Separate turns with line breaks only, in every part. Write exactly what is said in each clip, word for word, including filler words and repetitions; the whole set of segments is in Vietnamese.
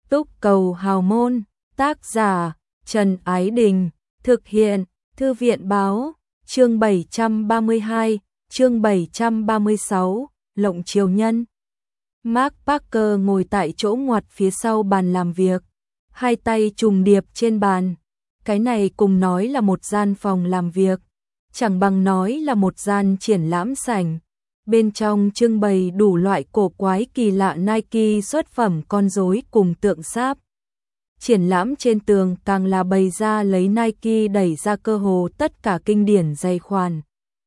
Túc Cầu Hào Môn, tác giả Trần Ái Đình, thực hiện Thư viện Báo, chương bảy trăm ba mươi hai, chương bảy trăm ba mươi sáu, Lộng Triều Nhân. Mark Parker ngồi tại chỗ ngoặt phía sau bàn làm việc, hai tay trùng điệp trên bàn. Cái này cùng nói là một gian phòng làm việc, chẳng bằng nói là một gian triển lãm sảnh. Bên trong trưng bày đủ loại cổ quái kỳ lạ Nike xuất phẩm con rối cùng tượng sáp. Triển lãm trên tường càng là bày ra lấy Nike đẩy ra cơ hồ tất cả kinh điển giày khoản.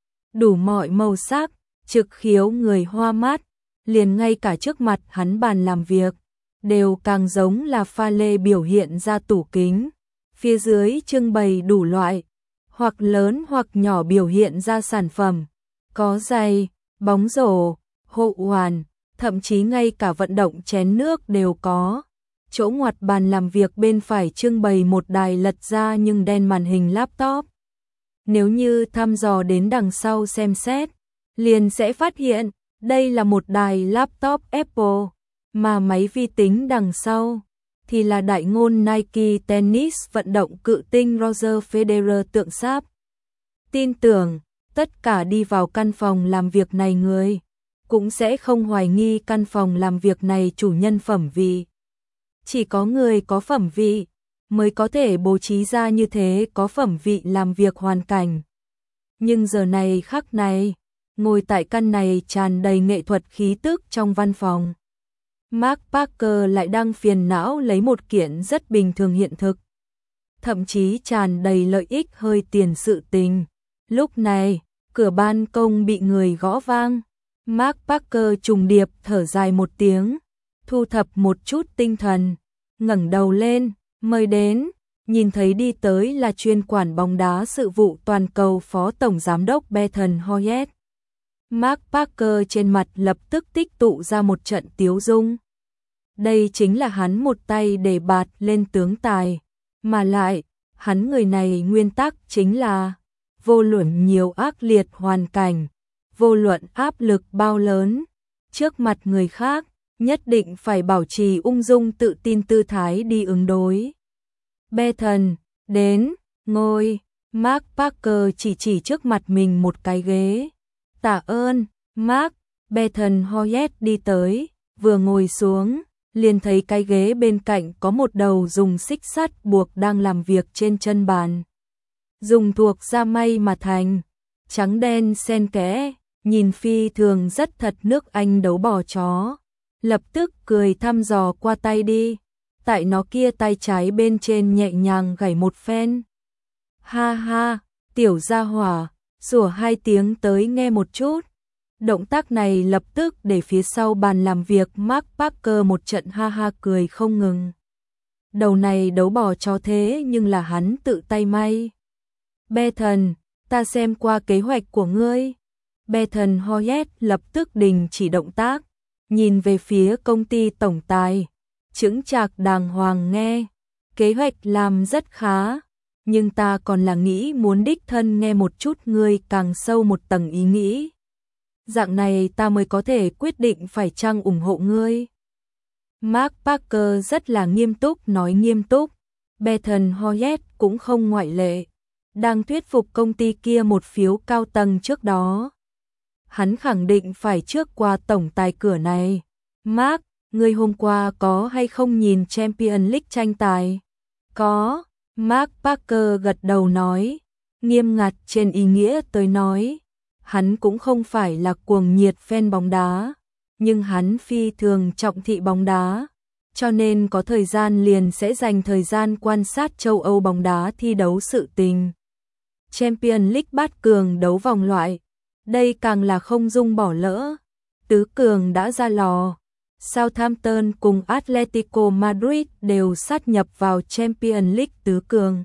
Đủ mọi màu sắc, trực khiếu người hoa mắt, liền ngay cả trước mặt hắn bàn làm việc, đều càng giống là pha lê biểu hiện ra tủ kính. Phía dưới trưng bày đủ loại, hoặc lớn hoặc nhỏ biểu hiện ra sản phẩm, có giày, bóng rổ, hộ hoàn, thậm chí ngay cả vận động chén nước đều có. Chỗ ngoặt bàn làm việc bên phải trưng bày một đài lật ra nhưng đen màn hình laptop. Nếu như thăm dò đến đằng sau xem xét, liền sẽ phát hiện đây là một đài laptop Apple, mà máy vi tính đằng sau thì là đại ngôn Nike tennis vận động cự tinh Roger Federer tượng sáp. Tin tưởng tất cả đi vào căn phòng làm việc này người cũng sẽ không hoài nghi căn phòng làm việc này chủ nhân phẩm vị. Chỉ có người có phẩm vị mới có thể bố trí ra như thế có phẩm vị làm việc hoàn cảnh. Nhưng giờ này khắc này, ngồi tại căn này tràn đầy nghệ thuật khí tức trong văn phòng, Mark Parker lại đang phiền não lấy một kiện rất bình thường hiện thực, thậm chí tràn đầy lợi ích hơi tiền sự tình. Lúc này, cửa ban công bị người gõ vang. Mark Parker trùng điệp thở dài một tiếng, thu thập một chút tinh thần, ngẩng đầu lên, mời đến, nhìn thấy đi tới là chuyên quản bóng đá sự vụ toàn cầu phó tổng giám đốc Bethan Hoyet. Mark Parker trên mặt lập tức tích tụ ra một trận tiếu dung. Đây chính là hắn một tay để bạt lên tướng tài, mà lại, hắn người này nguyên tắc chính là vô luận nhiều ác liệt hoàn cảnh, vô luận áp lực bao lớn, trước mặt người khác, nhất định phải bảo trì ung dung tự tin tư thái đi ứng đối. Bethan, đến, ngồi. Mark Parker chỉ chỉ trước mặt mình một cái ghế. Tạ ơn, Mark. Bethan Hoyet đi tới, vừa ngồi xuống, liền thấy cái ghế bên cạnh có một đầu dùng xích sắt buộc đang làm việc trên chân bàn. Dùng thuộc da may mà thành, trắng đen xen kẽ, nhìn phi thường rất thật nước Anh đấu bò chó. Lập tức cười thăm dò qua tay đi, tại nó kia tay trái bên trên nhẹ nhàng gảy một phen. Ha ha, tiểu gia hỏa, sủa hai tiếng tới nghe một chút. Động tác này lập tức để phía sau bàn làm việc Mark Parker một trận ha ha cười không ngừng. Đầu này đấu bò chó thế nhưng là hắn tự tay may. Bethan, ta xem qua kế hoạch của ngươi. Bethan Hoyet lập tức đình chỉ động tác, nhìn về phía công ty tổng tài, chững chạc đàng hoàng nghe. Kế hoạch làm rất khá, nhưng ta còn là nghĩ muốn đích thân nghe một chút ngươi càng sâu một tầng ý nghĩ. Dạng này ta mới có thể quyết định phải chăng ủng hộ ngươi. Mark Parker rất là nghiêm túc nói nghiêm túc. Bethan Hoyet cũng không ngoại lệ, đang thuyết phục công ty kia một phiếu cao tầng trước đó. Hắn khẳng định phải trước qua tổng tài cửa này. Mark, ngươi hôm qua có hay không nhìn Champions League tranh tài? Có, Mark Parker gật đầu nói, nghiêm ngặt trên ý nghĩa tới nói. Hắn cũng không phải là cuồng nhiệt fan bóng đá, nhưng hắn phi thường trọng thị bóng đá, cho nên có thời gian liền sẽ dành thời gian quan sát châu Âu bóng đá thi đấu sự tình. Champions League bát cường đấu vòng loại, đây càng là không dung bỏ lỡ. Tứ cường đã ra lò, Southampton cùng Atletico Madrid đều sát nhập vào Champions League tứ cường.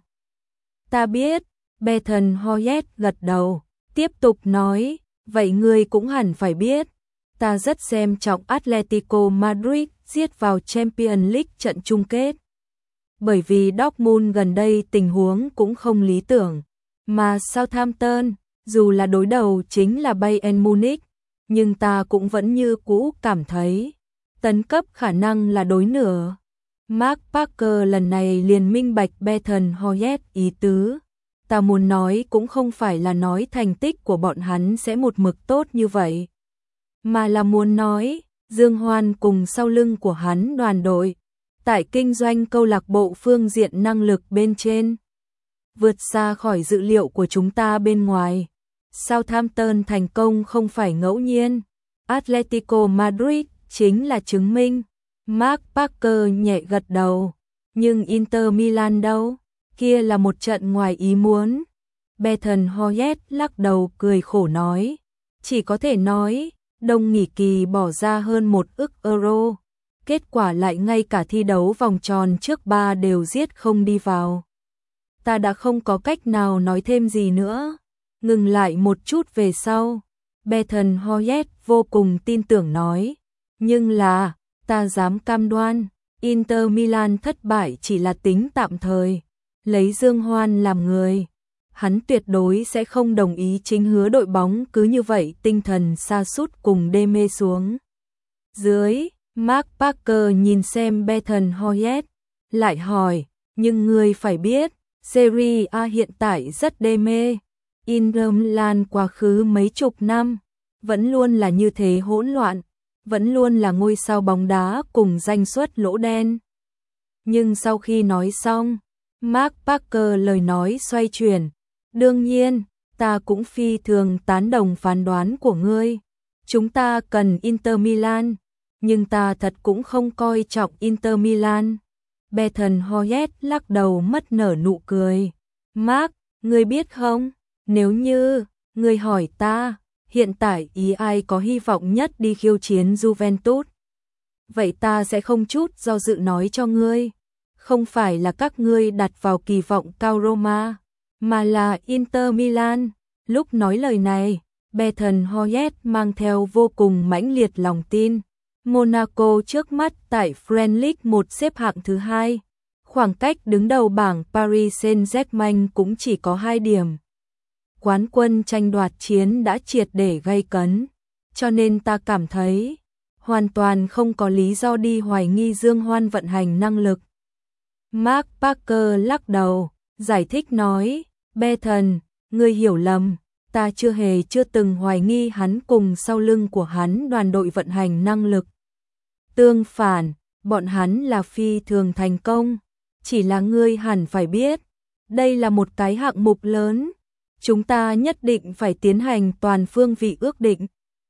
Ta biết, Bethan Hoyet gật đầu, tiếp tục nói, vậy ngươi cũng hẳn phải biết, ta rất xem trọng Atletico Madrid giết vào Champions League trận chung kết. Bởi vì Dortmund gần đây tình huống cũng không lý tưởng, mà Southampton, dù là đối đầu chính là Bayern Munich, nhưng ta cũng vẫn như cũ cảm thấy tấn cấp khả năng là đối nửa. Mark Parker lần này liền minh bạch Bethan Hoyet ý tứ. Ta muốn nói cũng không phải là nói thành tích của bọn hắn sẽ một mực tốt như vậy, mà là muốn nói Dương Hoan cùng sau lưng của hắn đoàn đội tại kinh doanh câu lạc bộ phương diện năng lực bên trên vượt xa khỏi dự liệu của chúng ta bên ngoài. Southampton thành công không phải ngẫu nhiên, Atletico Madrid chính là chứng minh. Mark Parker nhẹ gật đầu, nhưng Inter Milan đâu? Kia là một trận ngoài ý muốn. Bethan Hoyet lắc đầu cười khổ nói, chỉ có thể nói, đông nghỉ kỳ bỏ ra hơn một ức euro, kết quả lại ngay cả thi đấu vòng tròn trước ba đều giết không đi vào. Ta đã không có cách nào nói thêm gì nữa. Ngừng lại một chút về sau, Bethan Hoyet vô cùng tin tưởng nói, nhưng là, ta dám cam đoan, Inter Milan thất bại chỉ là tính tạm thời. Lấy Dương Hoan làm người, hắn tuyệt đối sẽ không đồng ý chính hứa đội bóng cứ như vậy tinh thần sa sút cùng đê mê xuống. Dưới, Mark Parker nhìn xem Bethan Hoyet, lại hỏi, nhưng ngươi phải biết, Serie A hiện tại rất đê mê. Inter Milan quá khứ mấy chục năm, vẫn luôn là như thế hỗn loạn, vẫn luôn là ngôi sao bóng đá cùng danh suất lỗ đen. Nhưng sau khi nói xong, Mark Parker lời nói xoay chuyển, đương nhiên, ta cũng phi thường tán đồng phán đoán của ngươi. Chúng ta cần Inter Milan, nhưng ta thật cũng không coi trọng Inter Milan. Bethan Hoyet lắc đầu mất nở nụ cười. Mark, ngươi biết không, nếu như, ngươi hỏi ta, hiện tại ý ai có hy vọng nhất đi khiêu chiến Juventus? Vậy ta sẽ không chút do dự nói cho ngươi. Không phải là các ngươi đặt vào kỳ vọng cao Roma, mà là Inter Milan. Lúc nói lời này, Bethan Hoyet mang theo vô cùng mãnh liệt lòng tin. Monaco trước mắt tại French League một xếp hạng thứ hai. Khoảng cách đứng đầu bảng Paris Saint-Germain cũng chỉ có hai điểm. Quán quân tranh đoạt chiến đã triệt để gay cấn. Cho nên ta cảm thấy, hoàn toàn không có lý do đi hoài nghi Dương Hoan vận hành năng lực. Mark Parker lắc đầu, giải thích nói, Bethan, ngươi hiểu lầm, ta chưa hề chưa từng hoài nghi hắn cùng sau lưng của hắn đoàn đội vận hành năng lực. Tương phản, bọn hắn là phi thường thành công, chỉ là ngươi hẳn phải biết, đây là một cái hạng mục lớn, chúng ta nhất định phải tiến hành toàn phương vị ước định.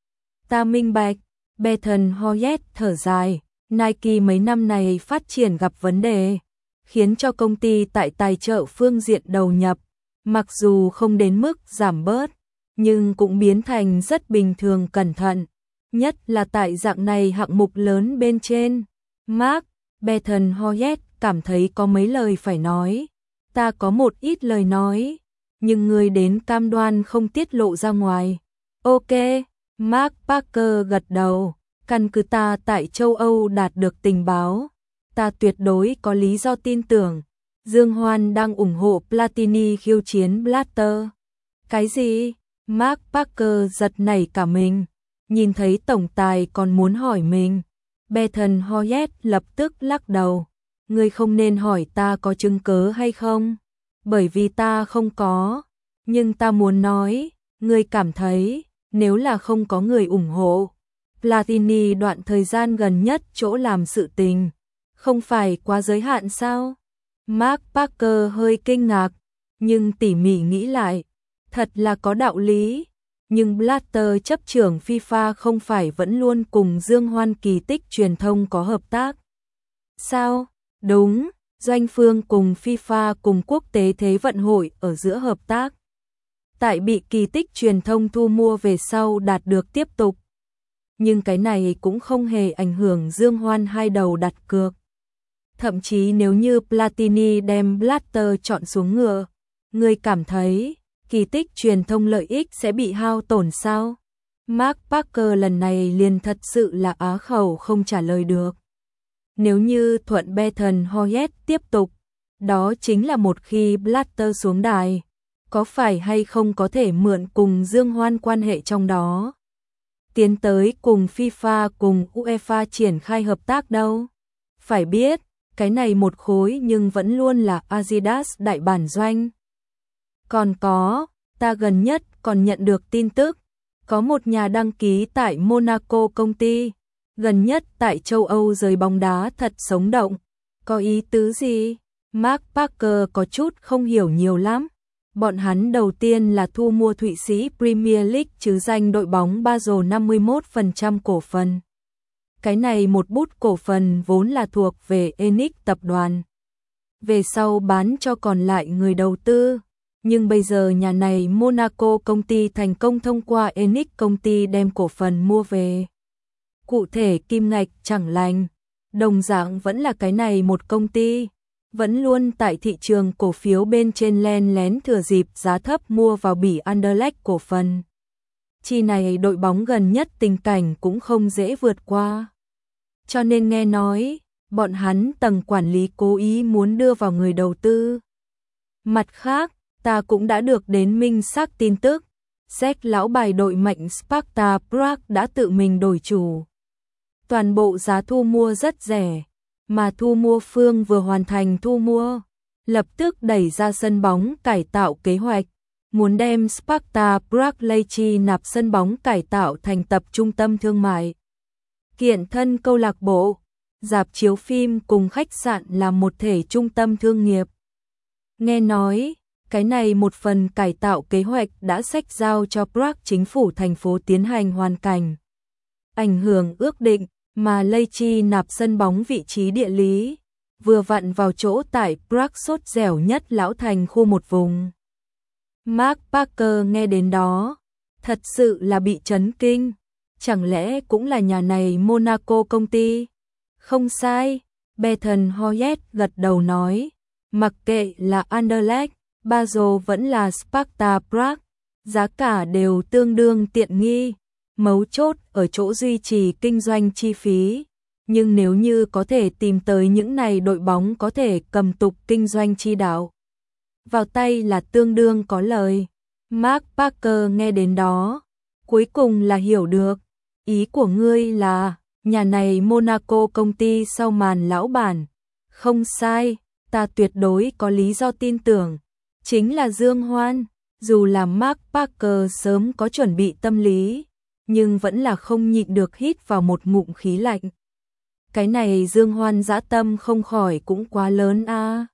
Ta minh bạch, Bethan Hoyet thở dài, Nike mấy năm này phát triển gặp vấn đề, khiến cho công ty tại tài trợ phương diện đầu nhập, mặc dù không đến mức giảm bớt, nhưng cũng biến thành rất bình thường cẩn thận, nhất là tại dạng này hạng mục lớn bên trên. Mark, Bethan Hoyet cảm thấy có mấy lời phải nói, ta có một ít lời nói, nhưng người đến cam đoan không tiết lộ ra ngoài. Ok, Mark Parker gật đầu, căn cứ ta tại châu Âu đạt được tình báo, ta tuyệt đối có lý do tin tưởng, Dương Hoan đang ủng hộ Platini khiêu chiến Blatter. Cái gì? Mark Parker giật nảy cả mình, nhìn thấy tổng tài còn muốn hỏi mình. Bethan Hoyet lập tức lắc đầu, ngươi không nên hỏi ta có chứng cớ hay không, bởi vì ta không có, nhưng ta muốn nói, ngươi cảm thấy, nếu là không có người ủng hộ, Platini đoạn thời gian gần nhất chỗ làm sự tình, không phải quá giới hạn sao? Mark Parker hơi kinh ngạc, nhưng tỉ mỉ nghĩ lại, thật là có đạo lý. Nhưng Blatter chấp trưởng FIFA không phải vẫn luôn cùng Dương Hoan kỳ tích truyền thông có hợp tác? Sao? Đúng, doanh phương cùng FIFA cùng quốc tế thế vận hội ở giữa hợp tác. Tại bị kỳ tích truyền thông thu mua về sau đạt được tiếp tục. Nhưng cái này cũng không hề ảnh hưởng Dương Hoan hai đầu đặt cược. Thậm chí nếu như Platini đem Blatter chọn xuống ngựa, người cảm thấy kỳ tích truyền thông lợi ích sẽ bị hao tổn sao? Mark Parker lần này liền thật sự là á khẩu không trả lời được. Nếu như thuận Bethan Hoyet tiếp tục, đó chính là một khi Blatter xuống đài, có phải hay không có thể mượn cùng Dương Hoan quan hệ trong đó, tiến tới cùng FIFA cùng UEFA triển khai hợp tác đâu? Phải biết, cái này một khối nhưng vẫn luôn là Adidas đại bản doanh. Còn có, ta gần nhất còn nhận được tin tức, có một nhà đăng ký tại Monaco công ty, gần nhất tại châu Âu giới bóng đá thật sống động. Có ý tứ gì? Mark Parker có chút không hiểu nhiều lắm. Bọn hắn đầu tiên là thu mua Thụy Sĩ Premier League chứ danh đội bóng Basel năm mươi mốt phần trăm cổ phần. Cái này một bút cổ phần vốn là thuộc về Enix tập đoàn. Về sau bán cho còn lại người đầu tư. Nhưng bây giờ nhà này Monaco công ty thành công thông qua Enix công ty đem cổ phần mua về. Cụ thể kim ngạch chẳng lành. Đồng dạng vẫn là cái này một công ty. Vẫn luôn tại thị trường cổ phiếu bên trên len lén thừa dịp giá thấp mua vào bỉ Anderlecht cổ phần. Chi này đội bóng gần nhất tình cảnh cũng không dễ vượt qua. Cho nên nghe nói, bọn hắn tầng quản lý cố ý muốn đưa vào người đầu tư. Mặt khác, ta cũng đã được đến minh xác tin tức, Séc lão bài đội mạnh Sparta Prague đã tự mình đổi chủ. Toàn bộ giá thu mua rất rẻ, mà thu mua phương vừa hoàn thành thu mua, lập tức đẩy ra sân bóng cải tạo kế hoạch, muốn đem Sparta Prague Lechi nạp sân bóng cải tạo thành tập trung tâm thương mại. Kiện thân câu lạc bộ, rạp chiếu phim cùng khách sạn là một thể trung tâm thương nghiệp. Nghe nói, cái này một phần cải tạo kế hoạch đã sách giao cho Prague chính phủ thành phố tiến hành hoàn cảnh. Ảnh hưởng ước định, mà Lechi nạp sân bóng vị trí địa lý, vừa vặn vào chỗ tại Prague sốt dẻo nhất lão thành khu một vùng. Mark Parker nghe đến đó, thật sự là bị chấn kinh. Chẳng lẽ cũng là nhà này Monaco công ty? Không sai, Bethan Hoyet gật đầu nói, mặc kệ là Anderlecht, Basel vẫn là Sparta Prague, giá cả đều tương đương tiện nghi, mấu chốt ở chỗ duy trì kinh doanh chi phí. Nhưng nếu như có thể tìm tới những này đội bóng có thể cầm tục kinh doanh chi đạo, vào tay là tương đương có lời. Mark Parker nghe đến đó, cuối cùng là hiểu được. Ý của ngươi là, nhà này Monaco công ty sau màn lão bản. Không sai, ta tuyệt đối có lý do tin tưởng. Chính là Dương Hoan, dù là Mark Parker sớm có chuẩn bị tâm lý, nhưng vẫn là không nhịn được hít vào một ngụm khí lạnh. Cái này Dương Hoan dã tâm không khỏi cũng quá lớn a. À.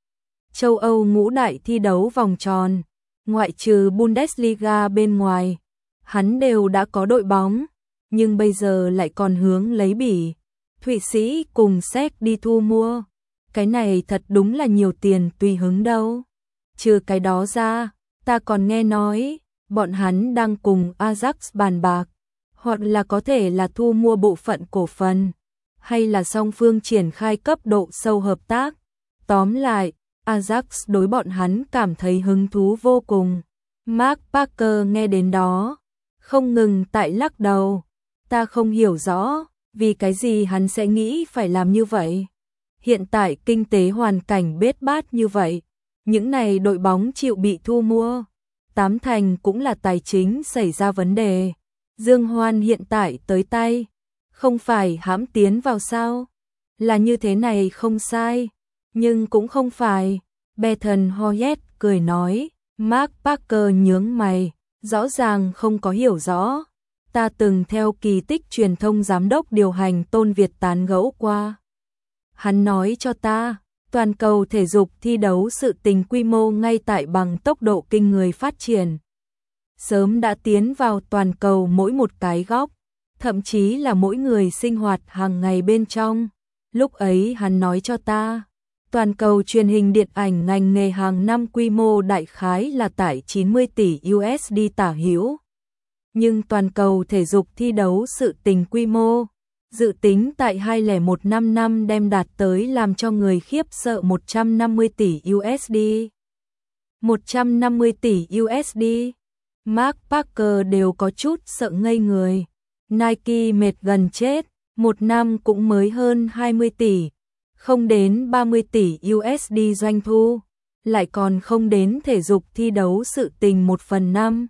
Châu Âu ngũ đại thi đấu vòng tròn, ngoại trừ Bundesliga bên ngoài, hắn đều đã có đội bóng. Nhưng bây giờ lại còn hướng lấy bỉ, Thụy Sĩ cùng Séc đi thu mua. Cái này thật đúng là nhiều tiền tùy hứng đâu. Trừ cái đó ra, ta còn nghe nói, bọn hắn đang cùng Ajax bàn bạc, hoặc là có thể là thu mua bộ phận cổ phần, hay là song phương triển khai cấp độ sâu hợp tác. Tóm lại, Ajax đối bọn hắn cảm thấy hứng thú vô cùng. Mark Parker nghe đến đó, không ngừng tại lắc đầu. Ta không hiểu rõ, vì cái gì hắn sẽ nghĩ phải làm như vậy. Hiện tại kinh tế hoàn cảnh bết bát như vậy, những này đội bóng chịu bị thu mua, tám thành cũng là tài chính xảy ra vấn đề. Dương Hoan hiện tại tới tay, không phải hãm tiến vào sao? Là như thế này không sai, nhưng cũng không phải. Bethan Hoyet cười nói, Mark Parker nhướng mày, rõ ràng không có hiểu rõ. Ta từng theo kỳ tích truyền thông giám đốc điều hành Tôn Việt tán gẫu qua. Hắn nói cho ta, toàn cầu thể dục thi đấu sự tình quy mô ngay tại bằng tốc độ kinh người phát triển. Sớm đã tiến vào toàn cầu mỗi một cái góc, thậm chí là mỗi người sinh hoạt hàng ngày bên trong. Lúc ấy hắn nói cho ta, toàn cầu truyền hình điện ảnh ngành nghề hàng năm quy mô đại khái là tại chín mươi tỷ u ét đê tả hữu. Nhưng toàn cầu thể dục thi đấu sự tình quy mô, dự tính tại hai không một năm năm đem đạt tới làm cho người khiếp sợ một trăm năm mươi tỷ u ét đê. một trăm năm mươi tỷ u ét đê, Mark Parker đều có chút sợ ngây người. Nike mệt gần chết, một năm cũng mới hơn hai mươi tỷ, không đến ba mươi tỷ u ét đê doanh thu, lại còn không đến thể dục thi đấu sự tình một phần năm.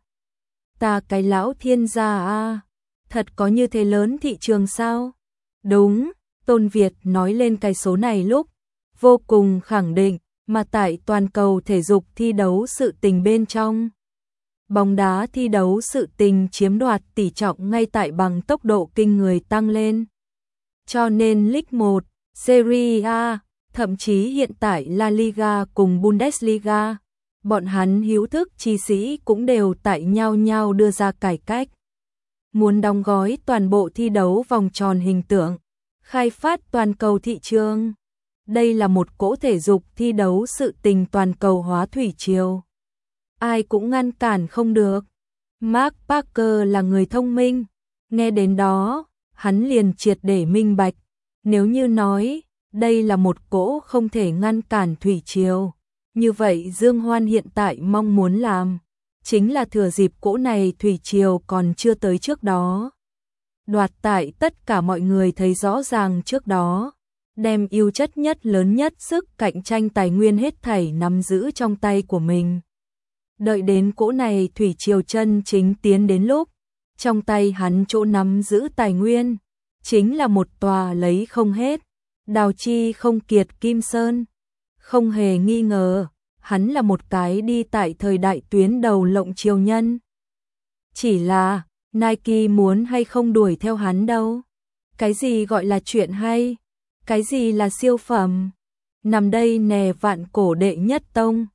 Ta cái lão thiên gia a, thật có như thế lớn thị trường sao? Đúng, Tôn Việt nói lên cái số này lúc, vô cùng khẳng định, mà tại toàn cầu thể dục thi đấu sự tình bên trong. Bóng đá thi đấu sự tình chiếm đoạt tỷ trọng ngay tại bằng tốc độ kinh người tăng lên. Cho nên League một, Serie A, thậm chí hiện tại La Liga cùng Bundesliga, bọn hắn hữu thức chi sĩ cũng đều tại nhau nhau đưa ra cải cách. Muốn đóng gói toàn bộ thi đấu vòng tròn hình tượng, khai phát toàn cầu thị trường. Đây là một cỗ thể dục thi đấu sự tình toàn cầu hóa thủy triều. Ai cũng ngăn cản không được. Mark Parker là người thông minh. Nghe đến đó, hắn liền triệt để minh bạch. Nếu như nói, đây là một cỗ không thể ngăn cản thủy triều. Như vậy Dương Hoan hiện tại mong muốn làm, chính là thừa dịp cỗ này thủy triều còn chưa tới trước đó. Đoạt tại tất cả mọi người thấy rõ ràng trước đó. Đem ưu chất nhất lớn nhất sức cạnh tranh tài nguyên hết thảy nắm giữ trong tay của mình. Đợi đến cỗ này thủy triều chân chính tiến đến lúc, trong tay hắn chỗ nắm giữ tài nguyên, chính là một tòa lấy không hết, đào chi không kiệt kim sơn. Không hề nghi ngờ, hắn là một cái đi tại thời đại tuyến đầu lộng triều nhân. Chỉ là, Nike muốn hay không đuổi theo hắn đâu. Cái gì gọi là chuyện hay? Cái gì là siêu phẩm? Nằm đây nè vạn cổ đệ nhất tông,